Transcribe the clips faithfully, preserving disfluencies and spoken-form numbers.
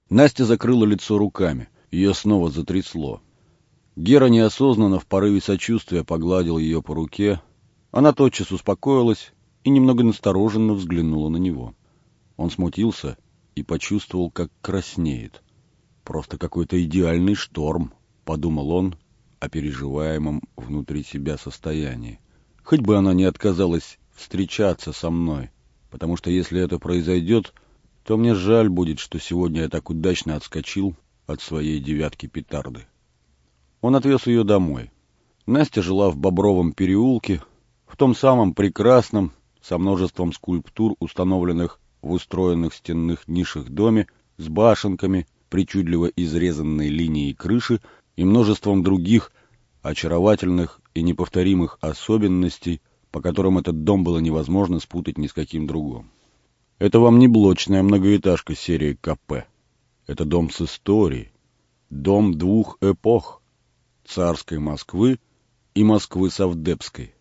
Настя закрыла лицо руками. Ее снова затрясло. Гера неосознанно в порыве сочувствия погладил ее по руке. Она тотчас успокоилась и немного настороженно взглянула на него. Он смутился и почувствовал, как краснеет. «Просто какой-то идеальный шторм», — подумал он о переживаемом внутри себя состоянии. «Хоть бы она не отказалась встречаться со мной, потому что если это произойдет, то мне жаль будет, что сегодня я так удачно отскочил от своей девятки петарды». Он отвез ее домой. Настя жила в Бобровом переулке, в том самом прекрасном, со множеством скульптур, установленных в устроенных стенных нишах доме, с башенками, причудливо изрезанной линией крыши и множеством других очаровательных и неповторимых особенностей, по которым этот дом было невозможно спутать ни с каким другим. Это вам не блочная многоэтажка серии КП. Это дом с историей, дом двух эпох — царской Москвы и Москвы совдепской.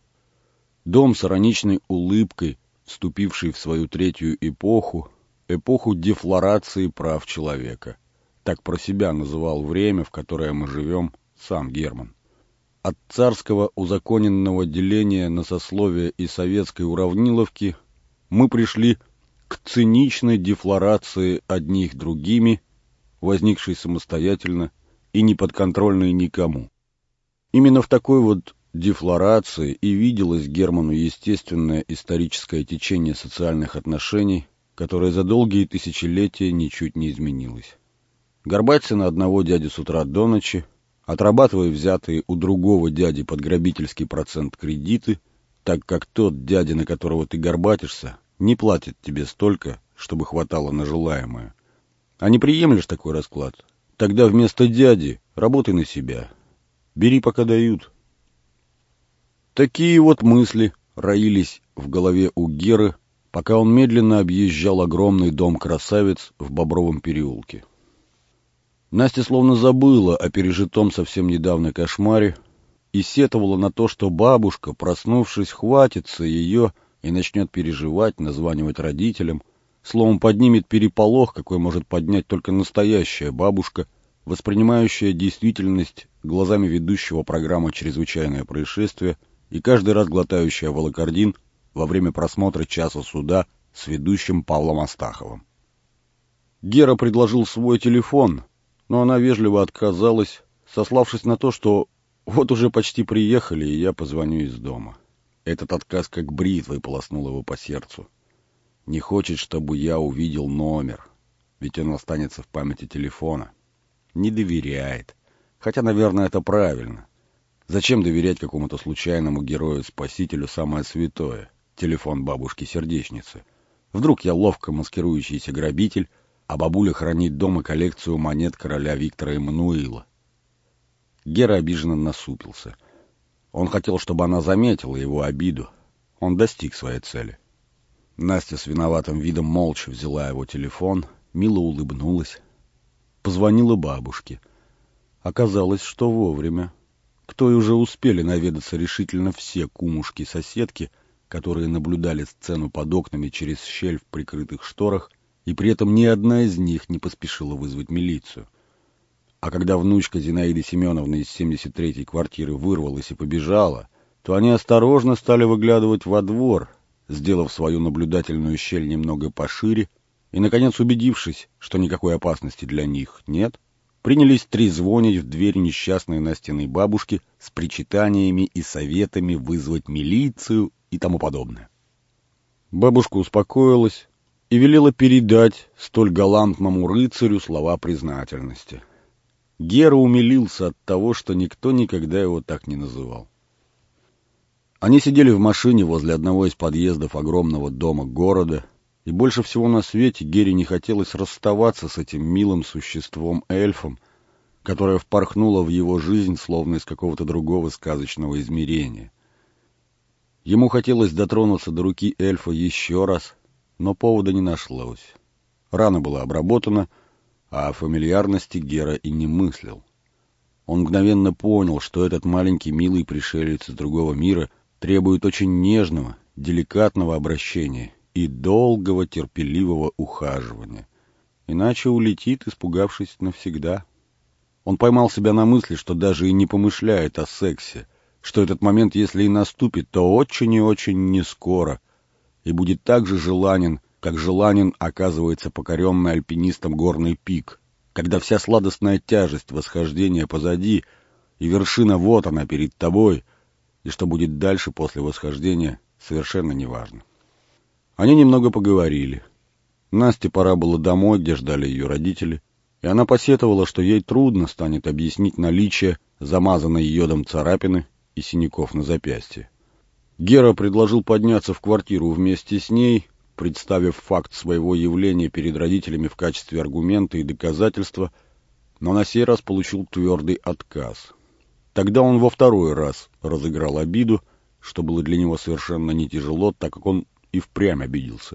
Дом с ироничной улыбкой, вступивший в свою третью эпоху, эпоху дефлорации прав человека. Так про себя называл время, в которое мы живем, сам Герман. От царского узаконенного деления на сословия и советской уравниловки мы пришли к циничной дефлорации одних другими, возникшей самостоятельно и неподконтрольной никому. Именно в такой вот дефлорации и виделось Герману естественное историческое течение социальных отношений, которое за долгие тысячелетия ничуть не изменилось. Горбать на одного дядю с утра до ночи, отрабатывая взятые у другого дяди под грабительский процент кредиты, так как тот дядя, на которого ты горбатишься, не платит тебе столько, чтобы хватало на желаемое. А не приемлешь такой расклад? Тогда вместо дяди работай на себя. Бери, пока дают. Такие вот мысли роились в голове у Геры, пока он медленно объезжал огромный дом-красавец в Бобровом переулке. Настя словно забыла о пережитом совсем недавно кошмаре и сетовала на то, что бабушка, проснувшись, хватится ее и начнет переживать, названивать родителям, словом, поднимет переполох, какой может поднять только настоящая бабушка, воспринимающая действительность глазами ведущего программы «Чрезвычайное происшествие» и каждый раз глотающая волокордин во время просмотра «Часа суда» с ведущим Павлом Астаховым. Гера предложил свой телефон, но она вежливо отказалась, сославшись на то, что вот уже почти приехали, и я позвоню из дома. Этот отказ как бритвой полоснул его по сердцу. Не хочет, чтобы я увидел номер, ведь он останется в памяти телефона. Не доверяет. Хотя, наверное, это правильно. Зачем доверять какому-то случайному герою-спасителю самое святое — телефон бабушки-сердечницы? Вдруг я ловко маскирующийся грабитель, а бабуля хранит дома коллекцию монет короля Виктора Эммануила. Гера обиженно насупился. Он хотел, чтобы она заметила его обиду. Он достиг своей цели. Настя с виноватым видом молча взяла его телефон, мило улыбнулась. Позвонила бабушке. Оказалось, что вовремя. К той уже успели наведаться решительно все кумушки-соседки, которые наблюдали сцену под окнами через щель в прикрытых шторах, и при этом ни одна из них не поспешила вызвать милицию. А когда внучка Зинаиды Семеновны из семьдесят третьей квартиры вырвалась и побежала, то они осторожно стали выглядывать во двор, сделав свою наблюдательную щель немного пошире, и, наконец, убедившись, что никакой опасности для них нет, принялись трезвонить в дверь несчастной Настиной бабушки с причитаниями и советами вызвать милицию и тому подобное. Бабушка успокоилась и велела передать столь галантному рыцарю слова признательности. Гера умилился от того, что никто никогда его так не называл. Они сидели в машине возле одного из подъездов огромного дома города, и больше всего на свете Гере не хотелось расставаться с этим милым существом-эльфом, которое впорхнуло в его жизнь словно из какого-то другого сказочного измерения. Ему хотелось дотронуться до руки эльфа еще раз, но повода не нашлось. Рана была обработана, а о фамильярности Гера и не мыслил. Он мгновенно понял, что этот маленький милый пришелец из другого мира требует очень нежного, деликатного обращения и долгого терпеливого ухаживания. иначе улетит, испугавшись навсегда. Он поймал себя на мысли, что даже и не помышляет о сексе, что этот момент, если и наступит, то очень и очень не скоро, и будет так же желанен, как желанен оказывается покоренный альпинистом горный пик, когда вся сладостная тяжесть восхождения позади, и вершина вот она перед тобой, и что будет дальше после восхождения, совершенно неважно. Они немного поговорили. Насте пора было домой, где ждали ее родители, и она посетовала, что ей трудно станет объяснить наличие замазанной йодом царапины и синяков на запястье. Гера предложил подняться в квартиру вместе с ней, представив факт своего явления перед родителями в качестве аргумента и доказательства, но на сей раз получил твердый отказ. Тогда он во второй раз разыграл обиду, что было для него совершенно не тяжело, так как он и впрямь обиделся.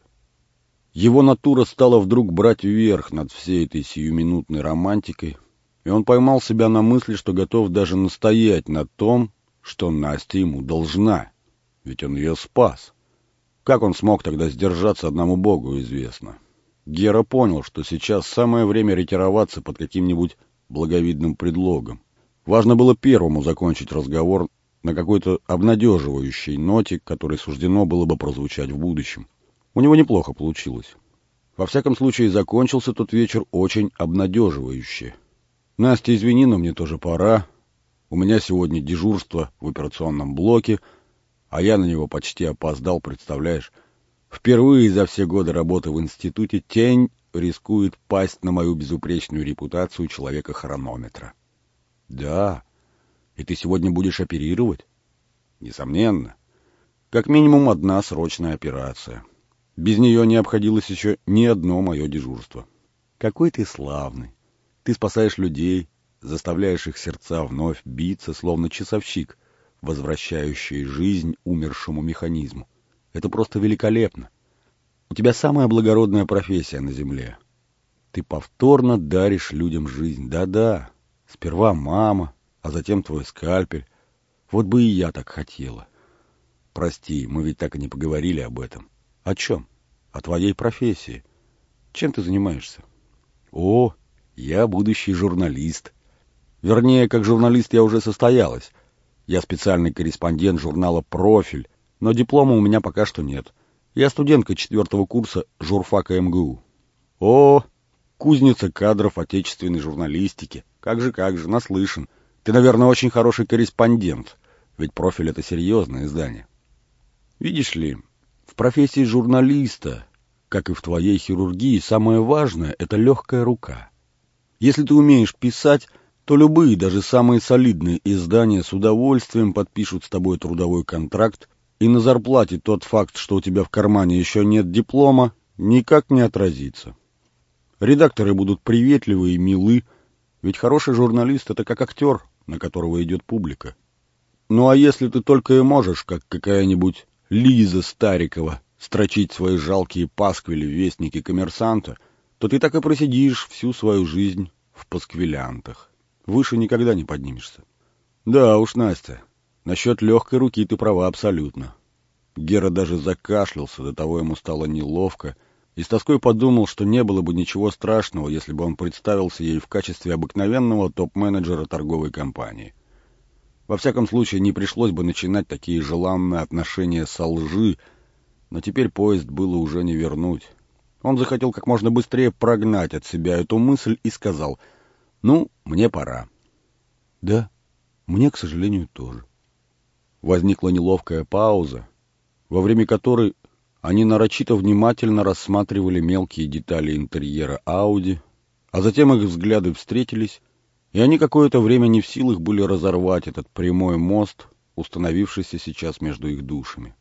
Его натура стала вдруг брать верх над всей этой сиюминутной романтикой, и он поймал себя на мысли, что готов даже настоять на том, что Настя ему должна, ведь он ее спас. Как он смог тогда сдержаться, одному Богу известно. Гера понял, что сейчас самое время ретироваться под каким-нибудь благовидным предлогом. Важно было первому закончить разговор на какой-то обнадеживающей ноте, которой суждено было бы прозвучать в будущем. У него неплохо получилось. Во всяком случае, закончился тот вечер очень обнадеживающе. «Настя, извини, но мне тоже пора. У меня сегодня дежурство в операционном блоке, а я на него почти опоздал, представляешь? Впервые за все годы работы в институте тень рискует пасть на мою безупречную репутацию человека-хронометра». «Да. И ты сегодня будешь оперировать?» «Несомненно. Как минимум одна срочная операция. Без нее не обходилось еще ни одно мое дежурство». «Какой ты славный. Ты спасаешь людей, заставляешь их сердца вновь биться, словно часовщик, возвращающий жизнь умершему механизму. Это просто великолепно. У тебя самая благородная профессия на земле. Ты повторно даришь людям жизнь. Да-да. Сперва мама, а затем твой скальпель. Вот бы и я так хотела. Прости, мы ведь так и не поговорили об этом. О чем? О твоей профессии. Чем ты занимаешься? О, я будущий журналист. Вернее, как журналист я уже состоялась. Я специальный корреспондент журнала «Профиль», но диплома у меня пока что нет. Я студентка четвертого курса журфака эм гэ у. О, кузница кадров отечественной журналистики. Как же, как же, наслышан. Ты, наверное, очень хороший корреспондент, ведь «Профиль» — это серьезное издание. Видишь ли, в профессии журналиста, как и в твоей хирургии, самое важное — это легкая рука. Если ты умеешь писать, то любые, даже самые солидные издания с удовольствием подпишут с тобой трудовой контракт, и на зарплате тот факт, что у тебя в кармане еще нет диплома, никак не отразится. Редакторы будут приветливы и милы, ведь хороший журналист — это как актер, на которого идет публика. Ну а если ты только и можешь, как какая-нибудь Лиза Старикова, строчить свои жалкие пасквили в вестнике «Коммерсанта», то ты так и просидишь всю свою жизнь в пасквилянтах. Выше никогда не поднимешься. Да уж, Настя, насчет легкой руки ты права абсолютно. Гера даже закашлялся, до того ему стало неловко, и с тоской подумал, что не было бы ничего страшного, если бы он представился ей в качестве обыкновенного топ-менеджера торговой компании. Во всяком случае, не пришлось бы начинать такие желанные отношения со лжи, но теперь поезд было уже не вернуть. Он захотел как можно быстрее прогнать от себя эту мысль и сказал: «Ну, мне пора». «Да, мне, к сожалению, тоже». Возникла неловкая пауза, во время которой они нарочито внимательно рассматривали мелкие детали интерьера Ауди, а затем их взгляды встретились, и они какое-то время не в силах были разорвать этот прямой мост, установившийся сейчас между их душами.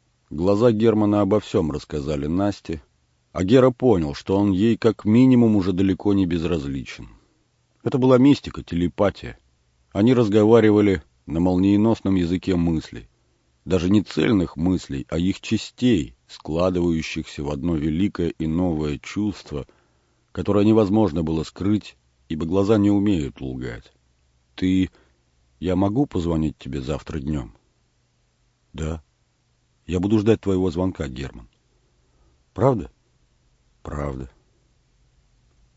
Глаза Германа обо всем рассказали Насте, а Гера понял, что он ей как минимум уже далеко не безразличен. Это была мистика, телепатия. Они разговаривали на молниеносном языке мыслей. Даже не цельных мыслей, а их частей, складывающихся в одно великое и новое чувство, которое невозможно было скрыть, ибо глаза не умеют лгать. «Ты... Я могу позвонить тебе завтра днем?» «Да. Я буду ждать твоего звонка, Герман». «Правда?» «Правда».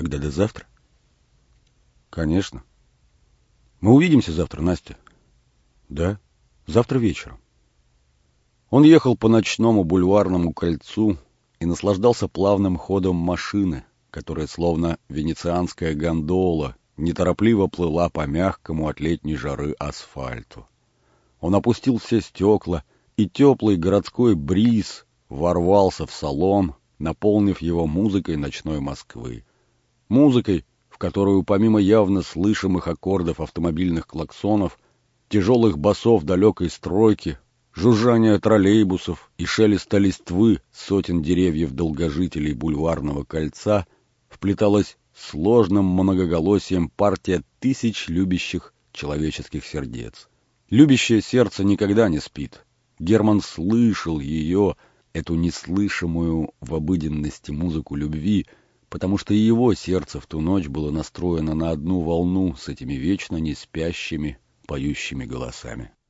Тогда до завтра? Конечно. Мы увидимся завтра, Настя. Да, завтра вечером. Он ехал по ночному бульварному кольцу и наслаждался плавным ходом машины, которая, словно венецианская гондола, неторопливо плыла по мягкому от летней жары асфальту. Он опустил все стекла, и теплый городской бриз ворвался в салон, наполнив его музыкой ночной Москвы. Музыкой, в которую помимо явно слышимых аккордов автомобильных клаксонов, тяжелых басов далекой стройки, жужжания троллейбусов и шелеста листвы сотен деревьев-долгожителей бульварного кольца вплеталась сложным многоголосием партия тысяч любящих человеческих сердец. Любящее сердце никогда не спит. Герман слышал ее, эту неслышимую в обыденности музыку любви, потому что и его сердце в ту ночь было настроено на одну волну с этими вечно не спящими, поющими голосами.